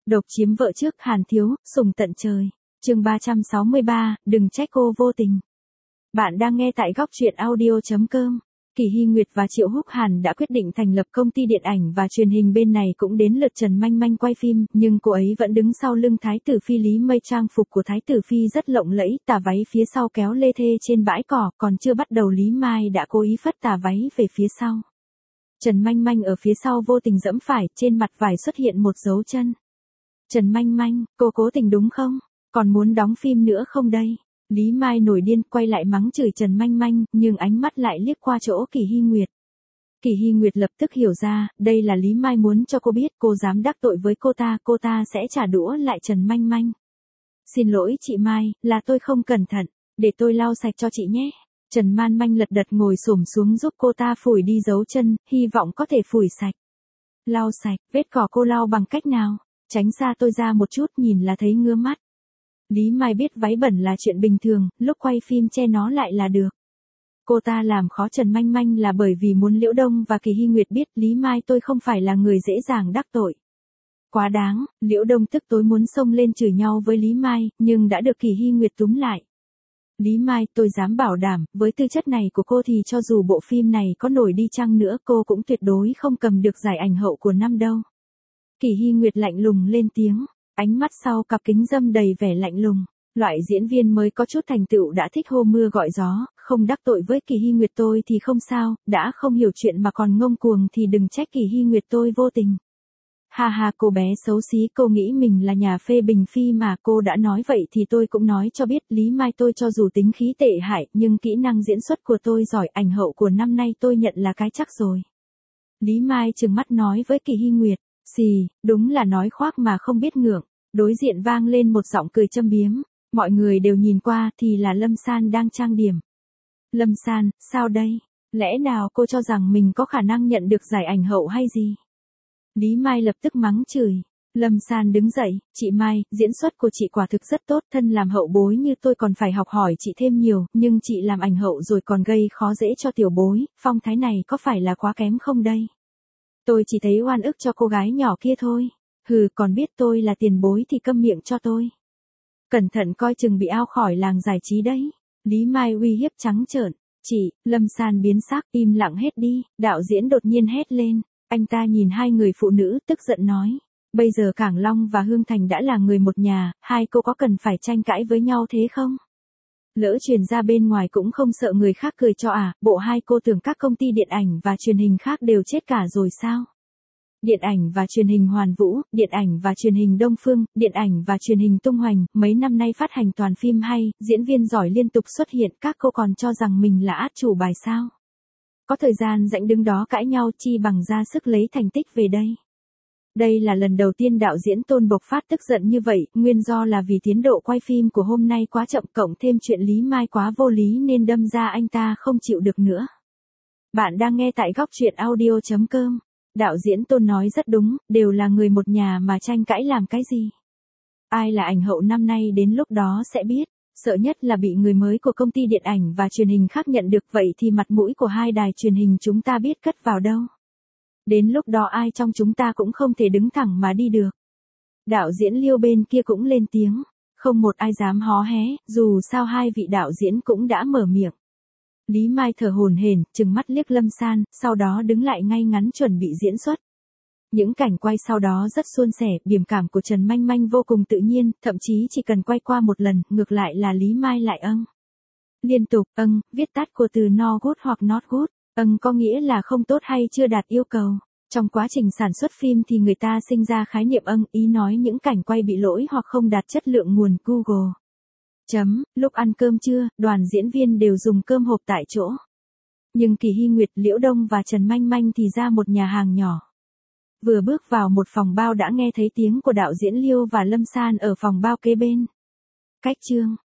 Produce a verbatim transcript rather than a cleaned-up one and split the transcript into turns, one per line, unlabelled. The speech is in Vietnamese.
Độc chiếm vợ trước Hàn Thiếu, sùng tận trời. Chương ba trăm sáu mươi ba, đừng trách cô vô tình. Bạn đang nghe tại góc truyện audio chấm com. Kỳ Hy Nguyệt và Triệu Húc Hàn đã quyết định thành lập công ty điện ảnh và truyền hình, bên này cũng đến lượt Trần Manh Manh quay phim, nhưng cô ấy vẫn đứng sau lưng Thái tử Phi Lý Mây. Trang phục của Thái tử Phi rất lộng lẫy, tà váy phía sau kéo lê thê trên bãi cỏ, còn chưa bắt đầu Lý Mai đã cố ý phất tà váy về phía sau. Trần Manh Manh ở phía sau vô tình giẫm phải, trên mặt vải xuất hiện một dấu chân. Trần Manh Manh, cô cố tình đúng không? Còn muốn đóng phim nữa không đây? Lý Mai nổi điên, quay lại mắng chửi Trần Manh Manh, nhưng ánh mắt lại liếc qua chỗ Kỳ Hy Nguyệt. Kỳ Hy Nguyệt lập tức hiểu ra, đây là Lý Mai muốn cho cô biết cô dám đắc tội với cô ta, cô ta sẽ trả đũa lại Trần Manh Manh. Xin lỗi chị Mai, là tôi không cẩn thận, để tôi lau sạch cho chị nhé. Trần Man Manh lật đật ngồi xổm xuống giúp cô ta phủi đi dấu chân, hy vọng có thể phủi sạch. Lau sạch, vết cỏ cô lau bằng cách nào? Tránh xa tôi ra một chút, nhìn là thấy ngứa mắt. Lý Mai biết váy bẩn là chuyện bình thường, lúc quay phim che nó lại là được. Cô ta làm khó Trần Manh Manh là bởi vì muốn Liễu Đông và Kỳ Hy Nguyệt biết Lý Mai tôi không phải là người dễ dàng đắc tội. Quá đáng, Liễu Đông tức tối muốn xông lên chửi nhau với Lý Mai, nhưng đã được Kỳ Hy Nguyệt túm lại. Lý Mai, tôi dám bảo đảm, với tư chất này của cô thì cho dù bộ phim này có nổi đi chăng nữa cô cũng tuyệt đối không cầm được giải ảnh hậu của năm đâu. Kỳ Hy Nguyệt lạnh lùng lên tiếng, ánh mắt sau cặp kính râm đầy vẻ lạnh lùng. Loại diễn viên mới có chút thành tựu đã thích hô mưa gọi gió, không đắc tội với Kỳ Hy Nguyệt tôi thì không sao, đã không hiểu chuyện mà còn ngông cuồng thì đừng trách Kỳ Hy Nguyệt tôi vô tình. Ha ha, cô bé xấu xí, cô nghĩ mình là nhà phê bình phi mà, cô đã nói vậy thì tôi cũng nói cho biết, Lý Mai tôi cho dù tính khí tệ hại nhưng kỹ năng diễn xuất của tôi giỏi, ảnh hậu của năm nay tôi nhận là cái chắc rồi. Lý Mai trừng mắt nói với Kỳ Hy Nguyệt, xì, đúng là nói khoác mà không biết ngượng. Đối diện vang lên một giọng cười châm biếm, mọi người đều nhìn qua thì là Lâm San đang trang điểm. Lâm San, sao đây? Lẽ nào cô cho rằng mình có khả năng nhận được giải ảnh hậu hay gì? Lý Mai lập tức mắng chửi. Lâm San đứng dậy, chị Mai, diễn xuất của chị quả thực rất tốt, thân làm hậu bối như tôi còn phải học hỏi chị thêm nhiều, nhưng chị làm ảnh hậu rồi còn gây khó dễ cho tiểu bối, phong thái này có phải là quá kém không đây? Tôi chỉ thấy oan ức cho cô gái nhỏ kia thôi. Hừ, còn biết tôi là tiền bối thì câm miệng cho tôi. Cẩn thận coi chừng bị ao khỏi làng giải trí đấy. Lý Mai uy hiếp trắng trợn. Chị, Lâm San biến sắc, im lặng hết đi. Đạo diễn đột nhiên hét lên. Anh ta nhìn hai người phụ nữ, tức giận nói. Bây giờ Cảng Long và Hương Thành đã là người một nhà, hai cô có cần phải tranh cãi với nhau thế không? Lỡ truyền ra bên ngoài cũng không sợ người khác cười cho à, bộ hai cô tưởng các công ty điện ảnh và truyền hình khác đều chết cả rồi sao? Điện ảnh và truyền hình Hoàn Vũ, điện ảnh và truyền hình Đông Phương, điện ảnh và truyền hình Tung Hoành, mấy năm nay phát hành toàn phim hay, diễn viên giỏi liên tục xuất hiện, các cô còn cho rằng mình là át chủ bài sao? Có thời gian rảnh đứng đó cãi nhau chi bằng ra sức lấy thành tích về đây. Đây là lần đầu tiên đạo diễn Tôn Bộc Phát tức giận như vậy, nguyên do là vì tiến độ quay phim của hôm nay quá chậm, cộng thêm chuyện Lý Mai quá vô lý nên đâm ra anh ta không chịu được nữa. Bạn đang nghe tại góc truyện audio chấm com. Đạo diễn Tôn nói rất đúng, đều là người một nhà mà tranh cãi làm cái gì. Ai là ảnh hậu năm nay đến lúc đó sẽ biết, sợ nhất là bị người mới của công ty điện ảnh và truyền hình khác nhận được, vậy thì mặt mũi của hai đài truyền hình chúng ta biết cất vào đâu. Đến lúc đó ai trong chúng ta cũng không thể đứng thẳng mà đi được. Đạo diễn Liêu bên kia cũng lên tiếng, không một ai dám hó hé, dù sao hai vị đạo diễn cũng đã mở miệng. Lý Mai thở hổn hển, trừng mắt liếc Lâm San, sau đó đứng lại ngay ngắn chuẩn bị diễn xuất. Những cảnh quay sau đó rất suôn sẻ, biểu cảm của Trần Manh Manh vô cùng tự nhiên, thậm chí chỉ cần quay qua một lần, ngược lại là Lý Mai lại âng. Liên tục, âng, viết tắt của từ no good hoặc not good, âng có nghĩa là không tốt hay chưa đạt yêu cầu. Trong quá trình sản xuất phim thì người ta sinh ra khái niệm âng, ý nói những cảnh quay bị lỗi hoặc không đạt chất lượng nguồn Google. Chấm, lúc ăn cơm trưa, đoàn diễn viên đều dùng cơm hộp tại chỗ. Nhưng Kỳ Hy Nguyệt, Liễu Đông và Trần Manh Manh thì ra một nhà hàng nhỏ. Vừa bước vào một phòng bao đã nghe thấy tiếng của đạo diễn Liêu và Lâm San ở phòng bao kế bên. Cách chương,